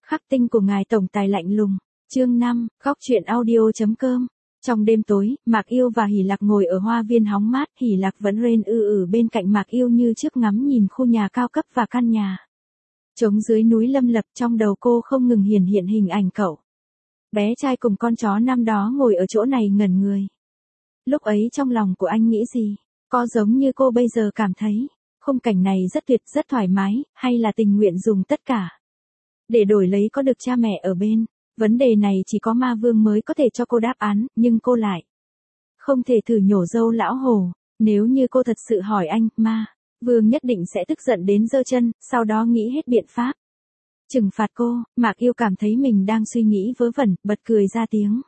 Khắc tinh của ngài tổng tài lạnh lùng. Chương 5, góc truyện audio.com. Trong đêm tối, Mạc Yêu và Hỷ Lạc ngồi ở hoa viên hóng mát, Hỷ Lạc vẫn rên bên cạnh Mạc Yêu như trước ngắm nhìn khu nhà cao cấp và căn nhà. Trống dưới núi lâm lập, trong đầu cô không ngừng hiển hiện hình ảnh cậu. Bé trai cùng con chó năm đó ngồi ở chỗ này ngẩn người. Lúc ấy trong lòng của anh nghĩ gì? Có giống như cô bây giờ cảm thấy, khung cảnh này rất tuyệt, rất thoải mái, hay là tình nguyện dùng tất cả để đổi lấy có được cha mẹ ở bên? Vấn đề này chỉ có ma vương mới có thể cho cô đáp án, nhưng cô lại không thể thử nhổ râu lão hổ. Nếu như cô thật sự hỏi anh, ma vương nhất định sẽ tức giận đến giơ chân, sau đó nghĩ hết biện pháp trừng phạt cô. Mạc Yêu cảm thấy mình đang suy nghĩ vớ vẩn, bật cười ra tiếng.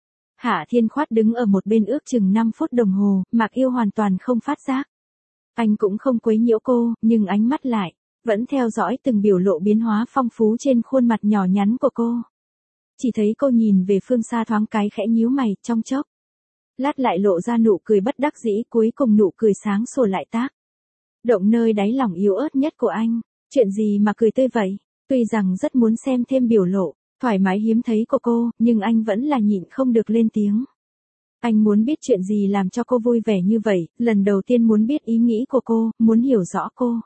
Hạ Thiên Khoát đứng ở một bên ước chừng 5 phút đồng hồ, Mạc Yêu hoàn toàn không phát giác. Anh cũng không quấy nhiễu cô, nhưng ánh mắt lại vẫn theo dõi từng biểu lộ biến hóa phong phú trên khuôn mặt nhỏ nhắn của cô. Chỉ thấy cô nhìn về phương xa thoáng cái khẽ nhíu mày, trong chốc lát lại lộ ra nụ cười bất đắc dĩ, cuối cùng nụ cười sáng sủa lại tác động nơi đáy lòng yếu ớt nhất của anh. Chuyện gì mà cười tươi vậy? Tuy rằng rất muốn xem thêm biểu lộ thoải mái hiếm thấy của cô, nhưng anh vẫn là nhịn không được lên tiếng. Anh muốn biết chuyện gì làm cho cô vui vẻ như vậy, lần đầu tiên muốn biết ý nghĩ của cô, muốn hiểu rõ cô.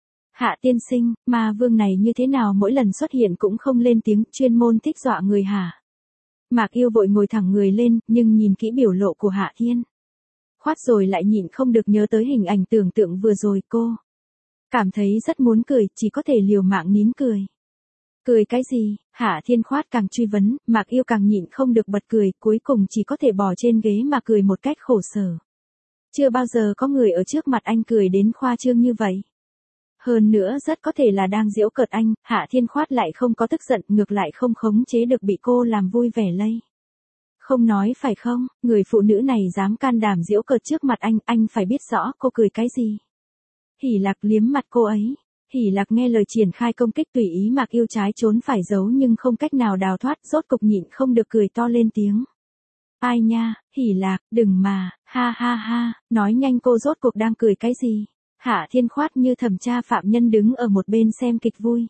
Hạ tiên sinh, ma vương này như thế nào mỗi lần xuất hiện cũng không lên tiếng, chuyên môn thích dọa người hả? Mạc Yêu vội ngồi thẳng người lên, nhưng nhìn kỹ biểu lộ của Hạ Thiên Khoát rồi lại nhịn không được nhớ tới hình ảnh tưởng tượng vừa rồi. Cô cảm thấy rất muốn cười, chỉ có thể liều mạng nín cười. Cười cái gì? Hạ Thiên Khoát càng truy vấn, Mạc Yêu càng nhịn không được bật cười, cuối cùng chỉ có thể bò trên ghế mà cười một cách khổ sở. Chưa bao giờ có người ở trước mặt anh cười đến khoa trương như vậy. Hơn nữa rất có thể là đang giễu cợt anh. Hạ Thiên Khoát lại không có tức giận, ngược lại không khống chế được bị cô làm vui vẻ lây. Không nói phải không, người phụ nữ này dám can đảm giễu cợt trước mặt anh phải biết rõ cô cười cái gì. Hỷ Lạc liếm mặt cô ấy. Hỷ Lạc nghe lời triển khai công kích tùy ý Mạc Yêu trái trốn phải giấu nhưng không cách nào đào thoát, rốt cục nhịn không được cười to lên tiếng. Ai nha, Hỷ Lạc, đừng mà, ha ha ha, nói nhanh cô rốt cuộc đang cười cái gì? Hạ Thiên Khoát như thẩm tra phạm nhân đứng ở một bên xem kịch vui.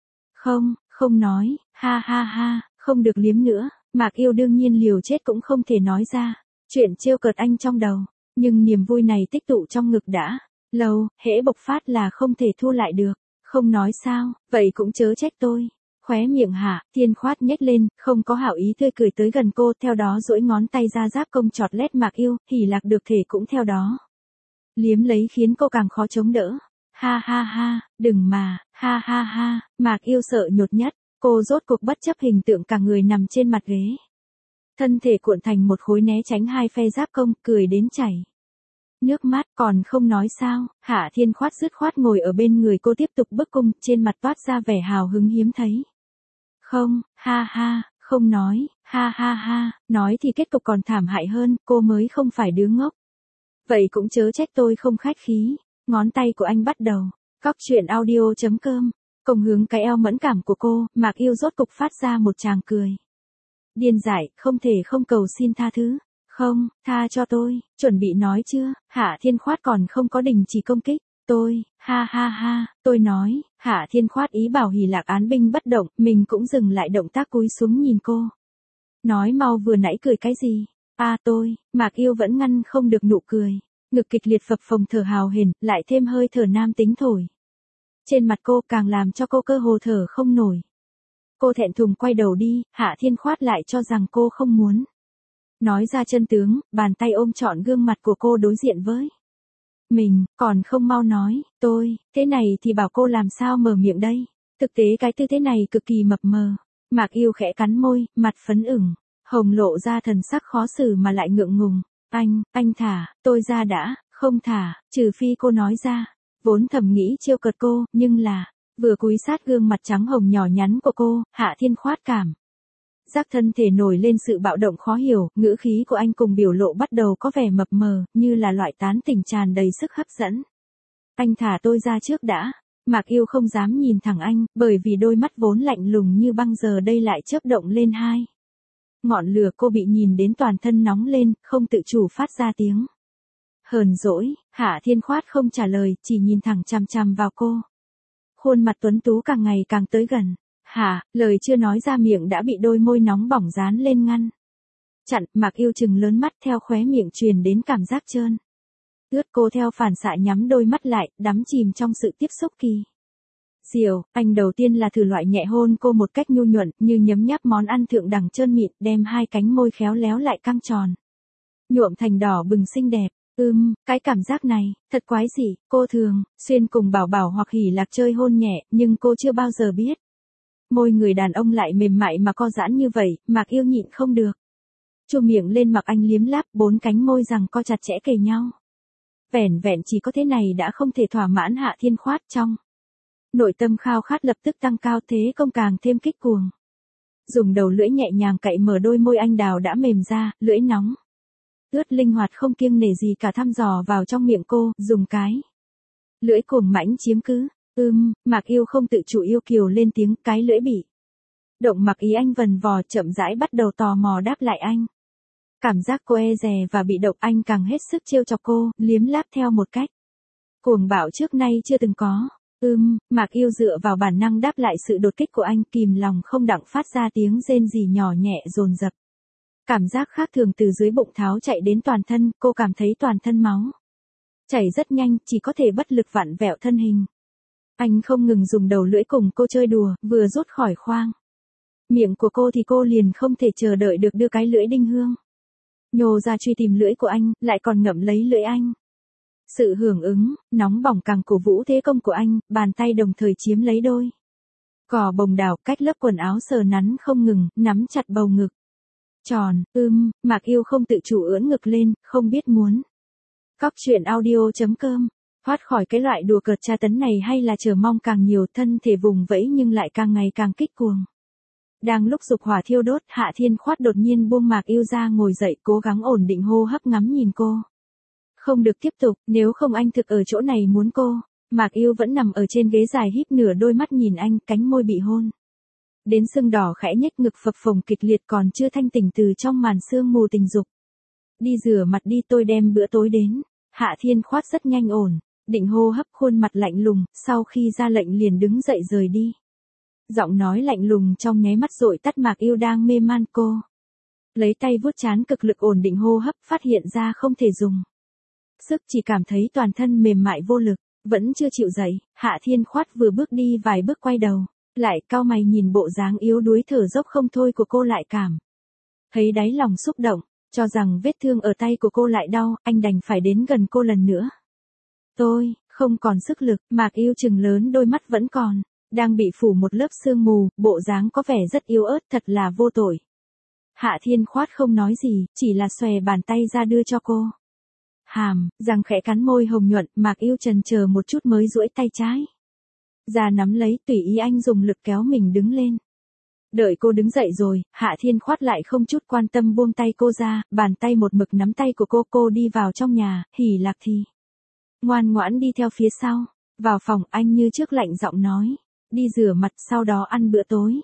Không nói, ha ha ha, không được liếm nữa. Mạc Yêu đương nhiên liều chết cũng không thể nói ra chuyện trêu cợt anh trong đầu, nhưng niềm vui này tích tụ trong ngực đã lâu, hễ bộc phát là không thể thu lại được. Không nói sao, vậy cũng chớ trách tôi. Khóe miệng Hạ Thiên Khoát nhếch lên, không có hảo ý tươi cười tới gần cô, theo đó duỗi ngón tay ra giáp công chọt lét Mạc Yêu. Hỷ Lạc được thể cũng theo đó liếm lấy, khiến cô càng khó chống đỡ. Ha ha ha, đừng mà, ha ha ha. Mạc Yêu sợ nhột nhát, cô rốt cuộc bất chấp hình tượng cả người nằm trên mặt ghế, thân thể cuộn thành một khối né tránh hai phe giáp công, cười đến chảy nước mắt. Còn không nói sao? Hạ Thiên Khoát dứt khoát ngồi ở bên người cô tiếp tục bức cung, trên mặt toát ra vẻ hào hứng hiếm thấy. Không, ha ha, không nói, ha ha ha, nói thì kết cục còn thảm hại hơn, cô mới không phải đứa ngốc. Vậy cũng chớ trách tôi không khách khí. Ngón tay của anh bắt đầu góc truyện audio.com công hướng cái eo mẫn cảm của cô. Mạc Yêu rốt cục phát ra một tràng cười điên dại, không thể không cầu xin tha thứ. Không, tha cho tôi, chuẩn bị nói chưa? Hạ Thiên Khoát còn không có đình chỉ công kích. Tôi, ha ha ha, tôi nói. Hạ Thiên Khoát ý bảo Hỷ Lạc án binh bất động, mình cũng dừng lại động tác cúi xuống nhìn cô. Nói mau, vừa nãy cười cái gì? Tôi. Mạc Yêu vẫn ngăn không được nụ cười, ngực kịch liệt phập phồng thở hào hển, lại thêm hơi thở nam tính thổi trên mặt cô, càng làm cho cô cơ hồ thở không nổi. Cô thẹn thùng quay đầu đi. Hạ Thiên Khoát lại cho rằng cô không muốn nói ra chân tướng, bàn tay ôm trọn gương mặt của cô đối diện với mình, còn không mau nói. Tôi, thế này thì bảo cô làm sao mở miệng đây? Thực tế cái tư thế này cực kỳ mập mờ. Mạc Yêu khẽ cắn môi, mặt phấn ửng hồng, lộ ra thần sắc khó xử mà lại ngượng ngùng. Anh thả tôi ra đã. Không thả, trừ phi cô nói ra. Vốn thầm nghĩ trêu cợt cô, nhưng là vừa cúi sát gương mặt trắng hồng nhỏ nhắn của cô, Hạ Thiên Khoát cảm giác thân thể nổi lên sự bạo động khó hiểu, ngữ khí của anh cùng biểu lộ bắt đầu có vẻ mập mờ, như là loại tán tỉnh tràn đầy sức hấp dẫn. Anh thả tôi ra trước đã. Mạc Yêu không dám nhìn thẳng anh, bởi vì đôi mắt vốn lạnh lùng như băng giờ đây lại chớp động lên hai ngọn lửa. Cô bị nhìn đến toàn thân nóng lên, không tự chủ phát ra tiếng hờn dỗi. Hạ Thiên Khoát không trả lời, chỉ nhìn thẳng chằm chằm vào cô. Khuôn mặt tuấn tú càng ngày càng tới gần. Hả, lời chưa nói ra miệng đã bị đôi môi nóng bỏng dán lên ngăn. Chặn, Mạc Yêu trừng lớn mắt theo khóe miệng truyền đến cảm giác trơn. Ướt, cô theo phản xạ nhắm đôi mắt lại, đắm chìm trong sự tiếp xúc kỳ diệu. Anh đầu tiên là thử loại nhẹ hôn cô một cách nhu nhuận, như nhấm nháp món ăn thượng đẳng trơn mịn, đem hai cánh môi khéo léo lại căng tròn, nhuộm thành đỏ bừng xinh đẹp. Cái cảm giác này, thật quái dị. Cô thường xuyên cùng Bảo Bảo hoặc Hỉ Lạc chơi hôn nhẹ, nhưng cô chưa bao giờ biết môi người đàn ông lại mềm mại mà co giãn như vậy. Mạc Yêu nhịn không được chua miệng lên mặc anh liếm láp, bốn cánh môi rằng co chặt chẽ kề nhau. Vẻn vẹn chỉ có thế này đã không thể thỏa mãn Hạ Thiên Khoát, trong nội tâm khao khát lập tức tăng cao, thế công càng thêm kích cuồng. Dùng đầu lưỡi nhẹ nhàng cạy mở đôi môi anh đào đã mềm ra, lưỡi nóng ướt linh hoạt không kiêng nể gì cả thăm dò vào trong miệng cô, dùng cái lưỡi cuồng mãnh chiếm cứ. Mạc Yêu không tự chủ yêu kiều lên tiếng, cái lưỡi bị động mặc ý anh vần vò, chậm rãi bắt đầu tò mò đáp lại anh. Cảm giác cô e dè và bị động, anh càng hết sức trêu chọc cô, liếm láp theo một cách cuồng bạo trước nay chưa từng có. Mạc Yêu dựa vào bản năng đáp lại sự đột kích của anh, kìm lòng không đặng phát ra tiếng rên rỉ nhỏ nhẹ dồn dập. Cảm giác khác thường từ dưới bụng tháo chạy đến toàn thân, cô cảm thấy toàn thân máu chảy rất nhanh, chỉ có thể bất lực vặn vẹo thân hình. Anh không ngừng dùng đầu lưỡi cùng cô chơi đùa, vừa rút khỏi khoang miệng của cô thì cô liền không thể chờ đợi được đưa cái lưỡi đinh hương nhô ra truy tìm lưỡi của anh, lại còn ngậm lấy lưỡi anh. Sự hưởng ứng nóng bỏng càng cổ vũ thế công của anh, bàn tay đồng thời chiếm lấy đôi cò bồng đảo, cách lớp quần áo sờ nắn không ngừng, nắm chặt bầu ngực tròn. Mạc Yêu không tự chủ ưỡn ngực lên, không biết muốn cóc truyện audio.com thoát khỏi cái loại đùa cợt tra tấn này hay là chờ mong càng nhiều. Thân thể vùng vẫy nhưng lại càng ngày càng kích cuồng. Đang lúc dục hỏa thiêu đốt, Hạ Thiên Khoát đột nhiên buông Mạc Yêu ra, ngồi dậy cố gắng ổn định hô hấp, ngắm nhìn cô. Không được tiếp tục, nếu không anh thực ở chỗ này muốn cô. Mạc Yêu vẫn nằm ở trên ghế dài híp nửa đôi mắt nhìn anh, cánh môi bị hôn đến sưng đỏ khẽ nhếch, ngực phập phồng kịch liệt, còn chưa thanh tỉnh từ trong màn sương mù tình dục. Đi rửa mặt đi, tôi đem bữa tối đến. Hạ Thiên Khoát rất nhanh ổn định hô hấp, khuôn mặt lạnh lùng, sau khi ra lệnh liền đứng dậy rời đi. Giọng nói lạnh lùng trong nháy mắt dội tắt Mạc Yêu đang mê man. Cô lấy tay vuốt trán, cực lực ổn định hô hấp, phát hiện ra không thể dùng sức, chỉ cảm thấy toàn thân mềm mại vô lực, vẫn chưa chịu dậy. Hạ Thiên Khoát vừa bước đi vài bước quay đầu lại, cau mày nhìn bộ dáng yếu đuối thở dốc không thôi của cô, lại cảm thấy đáy lòng xúc động, cho rằng vết thương ở tay của cô lại đau, anh đành phải đến gần cô lần nữa. Tôi không còn sức lực. Mạc Yêu trừng lớn đôi mắt vẫn còn đang bị phủ một lớp sương mù, bộ dáng có vẻ rất yếu ớt, thật là vô tội. Hạ Thiên Khoát không nói gì, chỉ là xòe bàn tay ra đưa cho cô. Hàm răng khẽ cắn môi hồng nhuận, Mạc Yêu chần chờ một chút mới duỗi tay trái ra nắm lấy, tùy ý anh dùng lực kéo mình đứng lên. Đợi cô đứng dậy rồi, Hạ Thiên Khoát lại không chút quan tâm buông tay cô ra, bàn tay một mực nắm tay của cô đi vào trong nhà. Hỉ Lạc thì ngoan ngoãn đi theo phía sau. Vào phòng, anh như trước lạnh giọng nói, đi rửa mặt sau đó ăn bữa tối.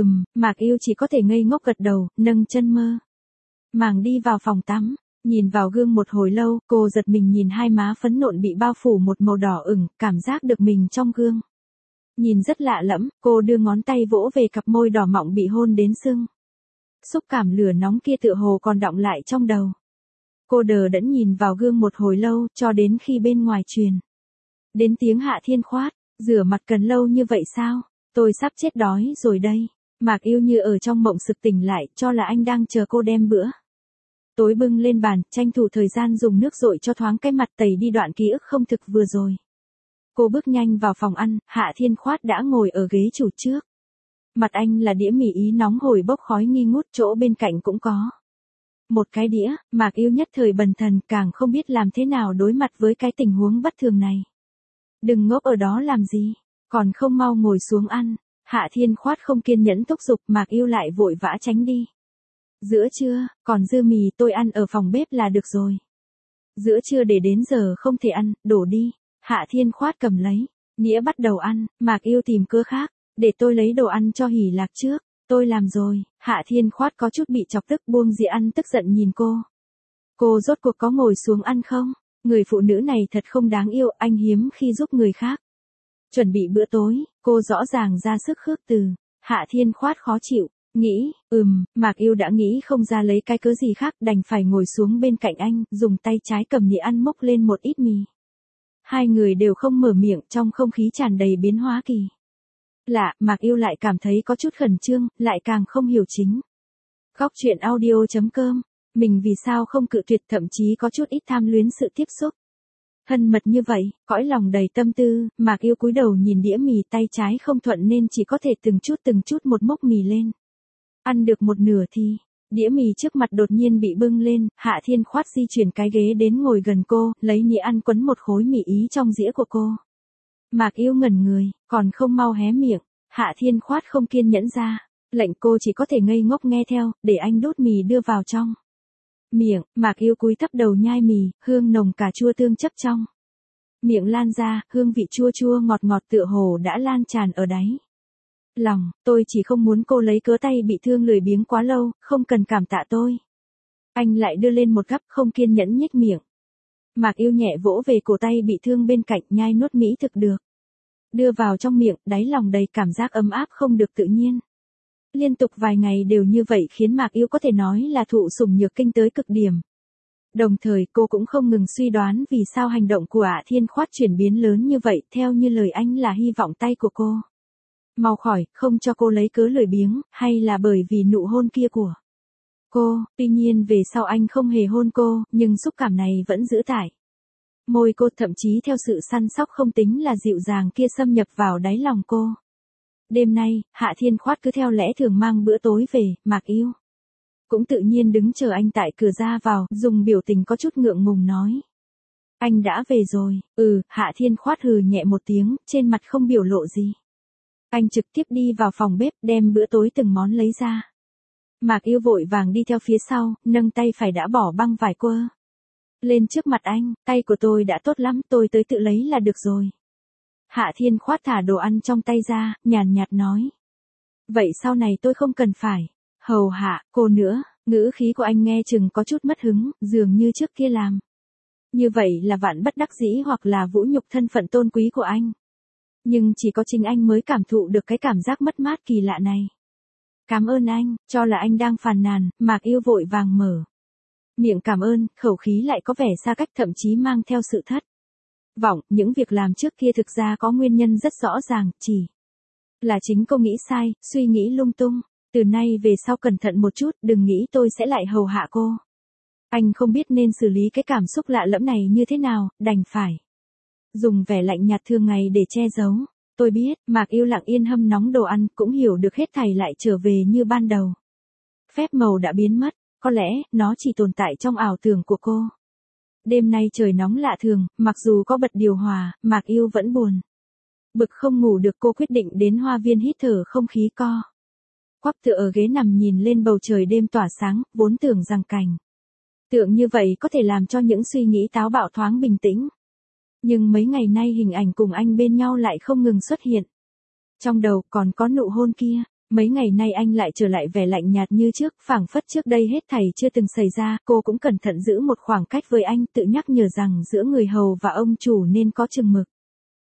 Mạc Yêu chỉ có thể ngây ngốc gật đầu, nâng chân mơ màng đi vào phòng tắm. Nhìn vào gương một hồi lâu, cô giật mình nhìn hai má phấn nộn bị bao phủ một màu đỏ ửng, cảm giác được mình trong gương nhìn rất lạ lẫm. Cô đưa ngón tay vỗ về cặp môi đỏ mọng bị hôn đến sưng. Xúc cảm lửa nóng kia tựa hồ còn đọng lại trong đầu. Cô đờ đẫn nhìn vào gương một hồi lâu, cho đến khi bên ngoài truyền đến tiếng Hạ Thiên Khoát, rửa mặt cần lâu như vậy sao? Tôi sắp chết đói rồi đây. Mạc Yêu như ở trong mộng sực tỉnh lại, cho là anh đang chờ cô đem bữa tối bưng lên bàn, tranh thủ thời gian dùng nước dội cho thoáng cái mặt, tẩy đi đoạn ký ức không thực vừa rồi. Cô bước nhanh vào phòng ăn, Hạ Thiên Khoát đã ngồi ở ghế chủ trước. Mặt anh là đĩa mì ý nóng hổi bốc khói nghi ngút, chỗ bên cạnh cũng có một cái đĩa. Mạc Yêu nhất thời bần thần, càng không biết làm thế nào đối mặt với cái tình huống bất thường này. Đừng ngốc ở đó làm gì, còn không mau ngồi xuống ăn. Hạ Thiên Khoát không kiên nhẫn thúc giục, Mạc Yêu lại vội vã tránh đi. Giữa trưa, còn dư mì tôi ăn ở phòng bếp là được rồi. Giữa trưa để đến giờ không thể ăn, đổ đi. Hạ Thiên Khoát cầm lấy nĩa bắt đầu ăn. Mạc Yêu tìm cớ khác, để tôi lấy đồ ăn cho Hỉ Lạc trước. Tôi làm rồi. Hạ Thiên Khoát có chút bị chọc tức, buông dĩa ăn, tức giận nhìn cô. Cô rốt cuộc có ngồi xuống ăn không? Người phụ nữ này thật không đáng yêu, anh hiếm khi giúp người khác chuẩn bị bữa tối. Cô rõ ràng ra sức khước từ. Hạ Thiên Khoát khó chịu, nghĩ, Mạc Yêu đã nghĩ không ra lấy cái cớ gì khác, đành phải ngồi xuống bên cạnh anh, dùng tay trái cầm nĩa ăn mốc lên một ít mì. Hai người đều không mở miệng, trong không khí tràn đầy biến hóa kỳ lạ, Mạc Yêu lại cảm thấy có chút khẩn trương, lại càng không hiểu chính. Góc truyện audio.com, mình vì sao không cự tuyệt, thậm chí có chút ít tham luyến sự tiếp xúc thân mật như vậy, cõi lòng đầy tâm tư, Mạc Yêu cúi đầu nhìn đĩa mì, tay trái không thuận nên chỉ có thể từng chút một mốc mì lên. Ăn được một nửa thì, đĩa mì trước mặt đột nhiên bị bưng lên, Hạ Thiên Khoát di chuyển cái ghế đến ngồi gần cô, lấy nĩa ăn quấn một khối mì ý trong dĩa của cô. Mạc Yêu ngẩn người, còn không mau hé miệng, Hạ Thiên Khoát không kiên nhẫn ra, lệnh cô chỉ có thể ngây ngốc nghe theo, để anh đút mì đưa vào trong miệng. Mạc Yêu cúi thấp đầu nhai mì, hương nồng cà chua tương chấp trong miệng lan ra, hương vị chua chua ngọt ngọt tựa hồ đã lan tràn ở đáy lòng. Tôi chỉ không muốn cô lấy cớ tay bị thương lười biếng quá lâu, không cần cảm tạ tôi. Anh lại đưa lên một gắp, không kiên nhẫn nhếch miệng. Mạc Yêu nhẹ vỗ về cổ tay bị thương bên cạnh, nhai nuốt mỹ thực được đưa vào trong miệng, đáy lòng đầy cảm giác ấm áp không được tự nhiên. Liên tục vài ngày đều như vậy khiến Mạc Yêu có thể nói là thụ sủng nhược kinh tới cực điểm. Đồng thời cô cũng không ngừng suy đoán vì sao hành động của Hạ Thiên Khoát chuyển biến lớn như vậy, theo như lời anh là hy vọng tay của cô mau khỏi, không cho cô lấy cớ lười biếng, hay là bởi vì nụ hôn kia của cô. Tuy nhiên về sau anh không hề hôn cô, nhưng xúc cảm này vẫn giữ tại môi cô, thậm chí theo sự săn sóc không tính là dịu dàng kia xâm nhập vào đáy lòng cô. Đêm nay, Hạ Thiên Khoát cứ theo lẽ thường mang bữa tối về, Mạc Yêu cũng tự nhiên đứng chờ anh tại cửa ra vào, dùng biểu tình có chút ngượng ngùng nói. Anh đã về rồi. Hạ Thiên Khoát hừ nhẹ một tiếng, trên mặt không biểu lộ gì. Anh trực tiếp đi vào phòng bếp, đem bữa tối từng món lấy ra. Mạc Yêu vội vàng đi theo phía sau, nâng tay phải đã bỏ băng vải quơ lên trước mặt anh, tay của tôi đã tốt lắm, tôi tới tự lấy là được rồi. Hạ Thiên Khoát thả đồ ăn trong tay ra, nhàn nhạt nói. Vậy sau này tôi không cần phải hầu hạ cô nữa. Ngữ khí của anh nghe chừng có chút mất hứng, dường như trước kia làm như vậy là vạn bất đắc dĩ hoặc là vũ nhục thân phận tôn quý của anh. Nhưng chỉ có chính anh mới cảm thụ được cái cảm giác mất mát kỳ lạ này. Cảm ơn anh, cho là anh đang phàn nàn, Mạc Yêu vội vàng mở miệng cảm ơn, khẩu khí lại có vẻ xa cách, thậm chí mang theo sự thất vọng. Những việc làm trước kia thực ra có nguyên nhân rất rõ ràng, chỉ là chính cô nghĩ sai, suy nghĩ lung tung. Từ nay về sau cẩn thận một chút, đừng nghĩ tôi sẽ lại hầu hạ cô. Anh không biết nên xử lý cái cảm xúc lạ lẫm này như thế nào, đành phải dùng vẻ lạnh nhạt thường ngày để che giấu. Tôi biết, Mạc Yêu lặng yên hâm nóng đồ ăn, cũng hiểu được hết thảy lại trở về như ban đầu. Phép màu đã biến mất, có lẽ, nó chỉ tồn tại trong ảo tưởng của cô. Đêm nay trời nóng lạ thường, mặc dù có bật điều hòa, Mạc Yêu vẫn buồn bực không ngủ được. Cô quyết định đến hoa viên hít thở không khí co quắp tựa ở ghế nằm nhìn lên bầu trời đêm tỏa sáng, vốn tưởng rằng cảnh tượng như vậy có thể làm cho những suy nghĩ táo bạo thoáng bình tĩnh. Nhưng mấy ngày nay hình ảnh cùng anh bên nhau lại không ngừng xuất hiện. Trong đầu còn có nụ hôn kia, mấy ngày nay anh lại trở lại vẻ lạnh nhạt như trước, phảng phất trước đây hết thảy chưa từng xảy ra. Cô cũng cẩn thận giữ một khoảng cách với anh, tự nhắc nhở rằng giữa người hầu và ông chủ nên có chừng mực.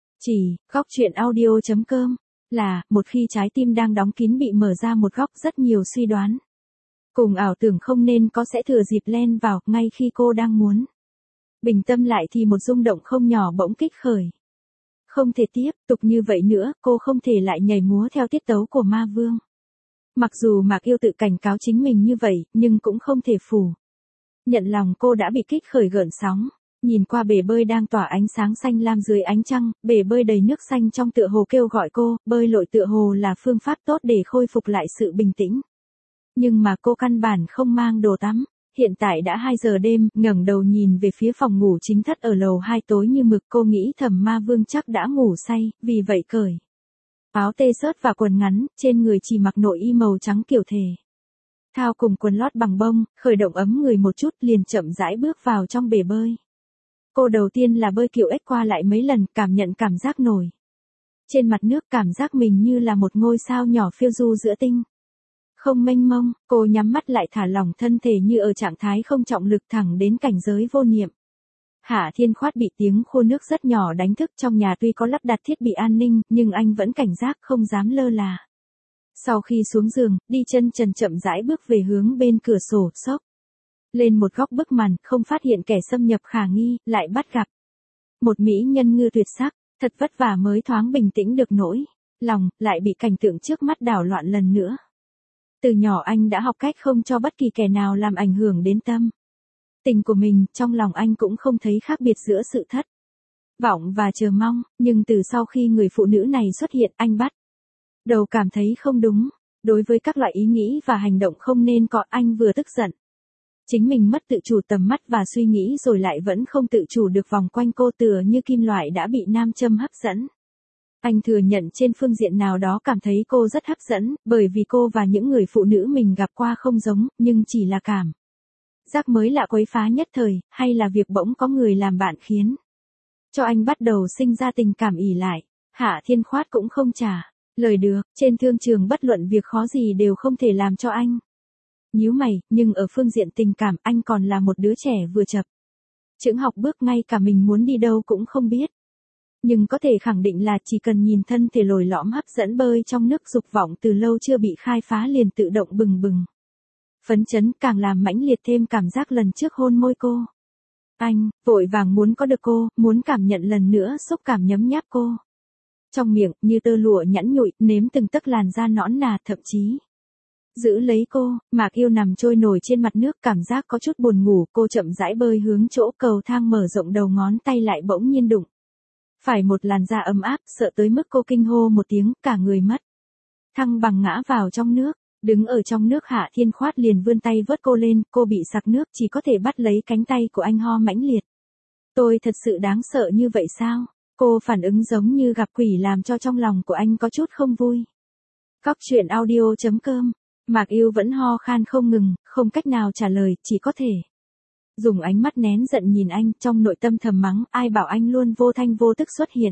Góc truyện audio.com là, một khi trái tim đang đóng kín bị mở ra một góc, rất nhiều suy đoán cùng ảo tưởng không nên có sẽ thừa dịp len vào, ngay khi cô đang muốn bình tâm lại thì một rung động không nhỏ bỗng kích khởi. Không thể tiếp tục như vậy nữa, cô không thể lại nhảy múa theo tiết tấu của ma vương. Mặc dù Mạc Yêu tự cảnh cáo chính mình như vậy, nhưng cũng không thể phủ nhận lòng cô đã bị kích khởi gợn sóng. Nhìn qua bể bơi đang tỏa ánh sáng xanh lam dưới ánh trăng, bể bơi đầy nước xanh trong tựa hồ kêu gọi cô, bơi lội tựa hồ là phương pháp tốt để khôi phục lại sự bình tĩnh. Nhưng mà cô căn bản không mang đồ tắm. Hiện tại đã 2 giờ đêm, ngẩng đầu nhìn về phía phòng ngủ chính thất ở lầu 2 tối như mực, cô nghĩ thầm ma vương chắc đã ngủ say, vì vậy cởi áo tê xớt và quần ngắn, trên người chỉ mặc nội y màu trắng kiểu thể thao cùng quần lót bằng bông, khởi động ấm người một chút liền chậm rãi bước vào trong bể bơi. Cô đầu tiên là bơi kiểu ếch qua lại mấy lần, cảm nhận cảm giác nổi trên mặt nước, cảm giác mình như là một ngôi sao nhỏ phiêu du giữa tinh không mênh mông. Cô nhắm mắt lại thả lỏng thân thể như ở trạng thái không trọng lực, thẳng đến cảnh giới vô niệm. Hạ Thiên Khoát bị tiếng khô nước rất nhỏ đánh thức. Trong nhà tuy có lắp đặt thiết bị an ninh, nhưng anh vẫn cảnh giác không dám lơ là Sau khi xuống giường, đi chân trần chậm rãi bước về hướng bên cửa sổ, xốc lên một góc bức màn, không phát hiện kẻ xâm nhập khả nghi, lại bắt gặp một mỹ nhân ngư tuyệt sắc, thật vất vả mới thoáng bình tĩnh được nỗi lòng, lại bị cảnh tượng trước mắt đảo loạn lần nữa. Từ nhỏ anh đã học cách không cho bất kỳ kẻ nào làm ảnh hưởng đến tâm tình của mình, trong lòng anh cũng không thấy khác biệt giữa sự thất vọng và chờ mong, nhưng từ sau khi người phụ nữ này xuất hiện, anh bắt đầu cảm thấy không đúng. Đối với các loại ý nghĩ và hành động không nên có, anh vừa tức giận chính mình mất tự chủ tầm mắt và suy nghĩ, rồi lại vẫn không tự chủ được vòng quanh cô, tựa như kim loại đã bị nam châm hấp dẫn. Anh thừa nhận trên phương diện nào đó cảm thấy cô rất hấp dẫn, bởi vì cô và những người phụ nữ mình gặp qua không giống, nhưng chỉ là cảm giác mới lạ quấy phá nhất thời, hay là việc bỗng có người làm bạn khiến cho anh bắt đầu sinh ra tình cảm ỷ lại. Hạ Thiên Khoát cũng không trả lời được, trên thương trường bất luận việc khó gì đều không thể làm cho anh nhíu mày, nhưng ở phương diện tình cảm anh còn là một đứa trẻ vừa chập chững học bước, ngay cả mình muốn đi đâu cũng không biết. Nhưng có thể khẳng định là chỉ cần nhìn thân thể lồi lõm hấp dẫn bơi trong nước, dục vọng từ lâu chưa bị khai phá liền tự động bừng bừng phấn chấn, càng làm mãnh liệt thêm cảm giác lần trước hôn môi cô. Anh vội vàng muốn có được cô, muốn cảm nhận lần nữa xúc cảm nhấm nháp cô trong miệng, như tơ lụa nhẵn nhụi, nếm từng tấc làn da nõn nà, thậm chí giữ lấy cô. Mạc Yêu nằm trôi nổi trên mặt nước, cảm giác có chút buồn ngủ, cô chậm rãi bơi hướng chỗ cầu thang, mở rộng đầu ngón tay lại bỗng nhiên đụng phải một làn da ấm áp, sợ tới mức cô kinh hô một tiếng, cả người mất thăng bằng ngã vào trong nước. Đứng ở trong nước, Hạ Thiên Khoát liền vươn tay vớt cô lên, cô bị sặc nước, chỉ có thể bắt lấy cánh tay của anh, ho mãnh liệt. Tôi thật sự đáng sợ như vậy sao? Cô phản ứng giống như gặp quỷ, làm cho trong lòng của anh có chút không vui. Cóc truyện audio.com. Mạc Yêu vẫn ho khan không ngừng, không cách nào trả lời, chỉ có thể dùng ánh mắt nén giận nhìn anh, trong nội tâm thầm mắng, ai bảo anh luôn vô thanh vô tức xuất hiện.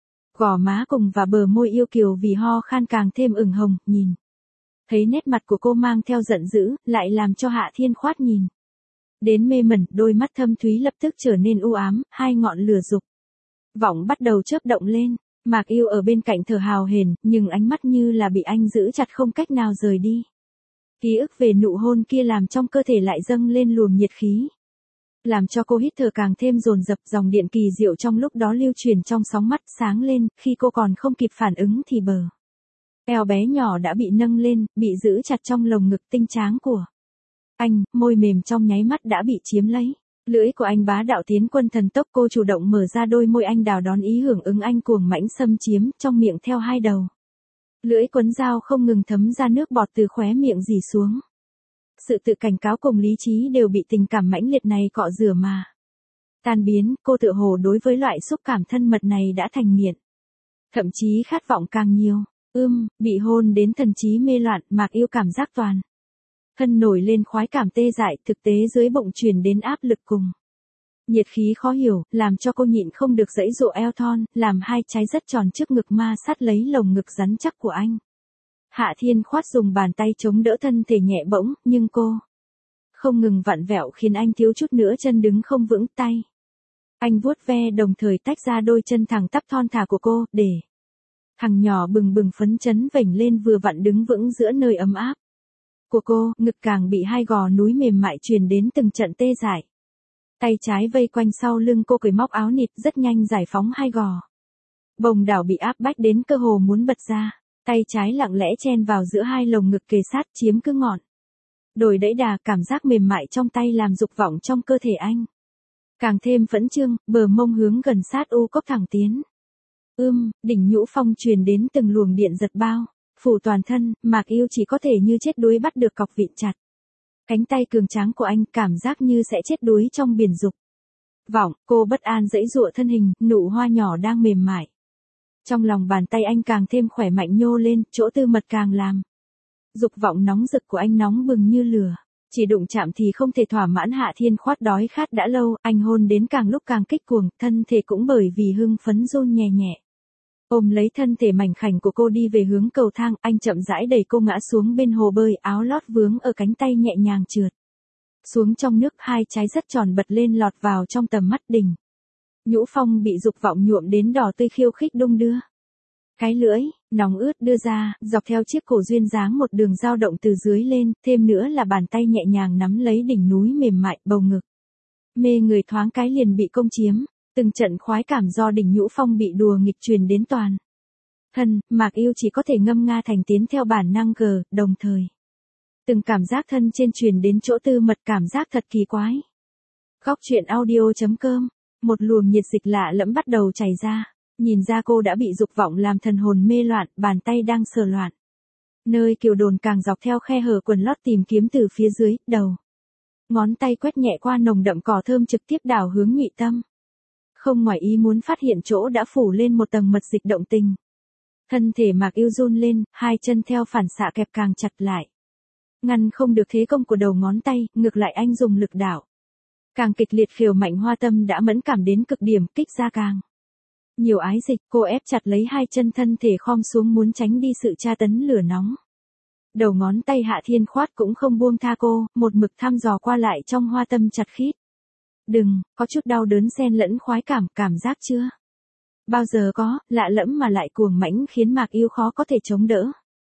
Gò má cùng và bờ môi yêu kiều vì ho khan càng thêm ửng hồng, nhìn thấy nét mặt của cô mang theo giận dữ, lại làm cho Hạ Thiên Khoát nhìn đến mê mẩn, đôi mắt thâm thúy lập tức trở nên u ám, hai ngọn lửa dục vọng bắt đầu chớp động lên. Mạc Yêu ở bên cạnh thở hào hển, nhưng ánh mắt như là bị anh giữ chặt không cách nào rời đi. Ký ức về nụ hôn kia làm trong cơ thể lại dâng lên luồng nhiệt khí, làm cho cô hít thở càng thêm dồn dập. Dòng điện kỳ diệu trong lúc đó lưu truyền trong sóng mắt, sáng lên, khi cô còn không kịp phản ứng thì bờ eo bé nhỏ đã bị nâng lên, bị giữ chặt trong lồng ngực tinh tráng của anh, môi mềm trong nháy mắt đã bị chiếm lấy. Lưỡi của anh bá đạo tiến quân thần tốc, cô chủ động mở ra đôi môi anh đào đón ý hưởng ứng anh cuồng mãnh xâm chiếm, trong miệng theo hai đầu lưỡi quấn dao không ngừng thấm ra nước bọt từ khóe miệng rỉ xuống. Sự tự cảnh cáo cùng lý trí đều bị tình cảm mãnh liệt này cọ rửa mà tan biến, cô tựa hồ đối với loại xúc cảm thân mật này đã thành nghiện, thậm chí khát vọng càng nhiều. Bị hôn đến thần trí mê loạn, Mạc Yêu cảm giác toàn thân nổi lên khoái cảm tê dại, thực tế dưới bụng truyền đến áp lực cùng nhiệt khí khó hiểu, làm cho cô nhịn không được giãy giụa eo thon, làm hai trái rất tròn trước ngực ma sát lấy lồng ngực rắn chắc của anh. Hạ Thiên Khoát dùng bàn tay chống đỡ thân thể nhẹ bỗng, nhưng cô không ngừng vặn vẹo khiến anh thiếu chút nữa chân đứng không vững. Tay anh vuốt ve đồng thời tách ra đôi chân thẳng tắp thon thả của cô, để thằng nhỏ bừng bừng phấn chấn vểnh lên vừa vặn đứng vững giữa nơi ấm áp của cô. Ngực càng bị hai gò núi mềm mại truyền đến từng trận tê dại. Tay trái vây quanh sau lưng cô, cởi móc áo nịt, rất nhanh giải phóng hai gò bồng đảo bị áp bách đến cơ hồ muốn bật ra. Tay trái lặng lẽ chen vào giữa hai lồng ngực kề sát, chiếm cứ ngọn đồi đẫy đà. Cảm giác mềm mại trong tay làm dục vọng trong cơ thể anh càng thêm phẫn trương, bờ mông hướng gần sát u cốc thẳng tiến. Đỉnh nhũ phong truyền đến từng luồng điện giật bao phủ toàn thân. Mạc Yêu chỉ có thể như chết đuối bắt được cọc vịn chặt cánh tay cường tráng của anh, cảm giác như sẽ chết đuối trong biển dục vọng. Cô bất an giãy giụa thân hình, nụ hoa nhỏ đang mềm mại trong lòng bàn tay anh càng thêm khỏe mạnh nhô lên, chỗ tư mật càng làm dục vọng nóng rực của anh nóng bừng như lửa. Chỉ đụng chạm thì không thể thỏa mãn. Hạ Thiên Khoát đói khát đã lâu, anh hôn đến càng lúc càng kích cuồng, thân thể cũng bởi vì hưng phấn run nhẹ nhẹ. Ôm lấy thân thể mảnh khảnh của cô đi về hướng cầu thang, anh chậm rãi đẩy cô ngã xuống bên hồ bơi, áo lót vướng ở cánh tay nhẹ nhàng trượt xuống trong nước, hai trái rất tròn bật lên lọt vào trong tầm mắt. Đỉnh nhũ phong bị dục vọng nhuộm đến đỏ tươi khiêu khích đung đưa Cái lưỡi, nóng ướt đưa ra, dọc theo chiếc cổ duyên dáng một đường dao động từ dưới lên, thêm nữa là bàn tay nhẹ nhàng nắm lấy đỉnh núi mềm mại, bầu ngực. Mê người thoáng cái liền bị công chiếm, từng trận khoái cảm do đỉnh nhũ phong bị đùa nghịch truyền đến toàn thân, Mạc Yêu chỉ có thể ngâm nga thành tiếng theo bản năng đồng thời. Từng cảm giác thân trên truyền đến chỗ tư mật, cảm giác thật kỳ quái. Góc truyện audio.com, một luồng nhiệt dịch lạ lẫm bắt đầu chảy ra, nhìn ra cô đã bị dục vọng làm thần hồn mê loạn, bàn tay đang sờ loạn. Nơi kiều đồn càng dọc theo khe hở quần lót tìm kiếm từ phía dưới, đầu. Ngón tay quét nhẹ qua nồng đậm cỏ thơm trực tiếp đảo hướng nhụy tâm. Không ngoài ý muốn phát hiện chỗ đã phủ lên một tầng mật dịch động tình. Thân thể Mạc Yêu run lên, hai chân theo phản xạ kẹp càng chặt lại. Ngăn không được thế công của đầu ngón tay, ngược lại anh dùng lực đảo. Càng kịch liệt khều mạnh, hoa tâm đã mẫn cảm đến cực điểm, kích ra càng nhiều ái dịch, cô ép chặt lấy hai chân, thân thể khom xuống muốn tránh đi sự tra tấn lửa nóng. Đầu ngón tay Hạ Thiên Khoát cũng không buông tha cô, một mực thăm dò qua lại trong hoa tâm chặt khít. Đừng, có chút đau đớn xen lẫn khoái cảm, cảm giác chưa bao giờ có, lạ lẫm mà lại cuồng mãnh khiến Mạc Yêu khó có thể chống đỡ.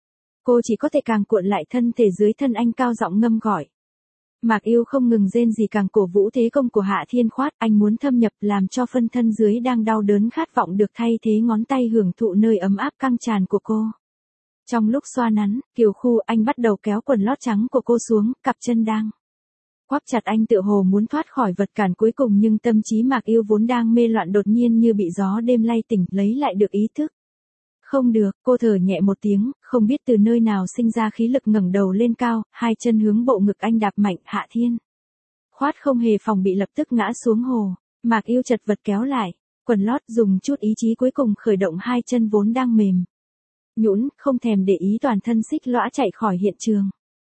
Cô chỉ có thể càng cuộn lại thân thể dưới thân anh, cao giọng ngâm gọi. Mạc Yêu không ngừng rên gì, càng cổ vũ thế công của Hạ Thiên Khoát, anh muốn thâm nhập làm cho phân thân dưới đang đau đớn khát vọng được thay thế ngón tay hưởng thụ nơi ấm áp căng tràn của cô. Trong lúc xoa nắn, kiều khu, anh bắt đầu kéo quần lót trắng của cô xuống, cặp chân đang quắp chặt anh tựa hồ muốn thoát khỏi vật cản cuối cùng, nhưng tâm trí Mạc Yêu vốn đang mê loạn đột nhiên như bị gió đêm lay tỉnh, lấy lại được ý thức. Không được, cô thở nhẹ một tiếng, không biết từ nơi nào sinh ra khí lực ngẩng đầu lên cao, hai chân hướng bộ ngực anh đạp mạnh. Hạ Thiên Khoát không hề phòng bị lập tức ngã xuống hồ. Mạc Yêu chật vật kéo lại quần lót, dùng chút ý chí cuối cùng khởi động hai chân vốn đang mềm nhũn, không thèm để ý, toàn thân xích lõa chạy khỏi hiện trường.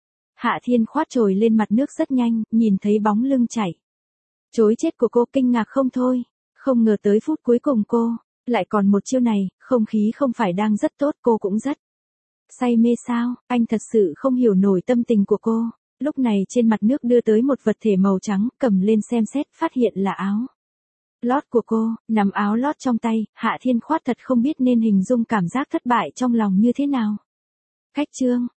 Hạ Thiên Khoát trồi lên mặt nước rất nhanh, nhìn thấy bóng lưng chảy trối chết của cô, kinh ngạc không thôi, không ngờ tới phút cuối cùng cô lại còn một chiêu này. Không khí không phải đang rất tốt, cô cũng rất say mê sao? Anh thật sự không hiểu nổi tâm tình của cô. Lúc này trên mặt nước đưa tới một vật thể màu trắng, cầm lên xem xét, phát hiện là áo lót của cô. Nắm áo lót trong tay, Hạ Thiên Khoát thật không biết nên hình dung cảm giác thất bại trong lòng như thế nào. Cách chương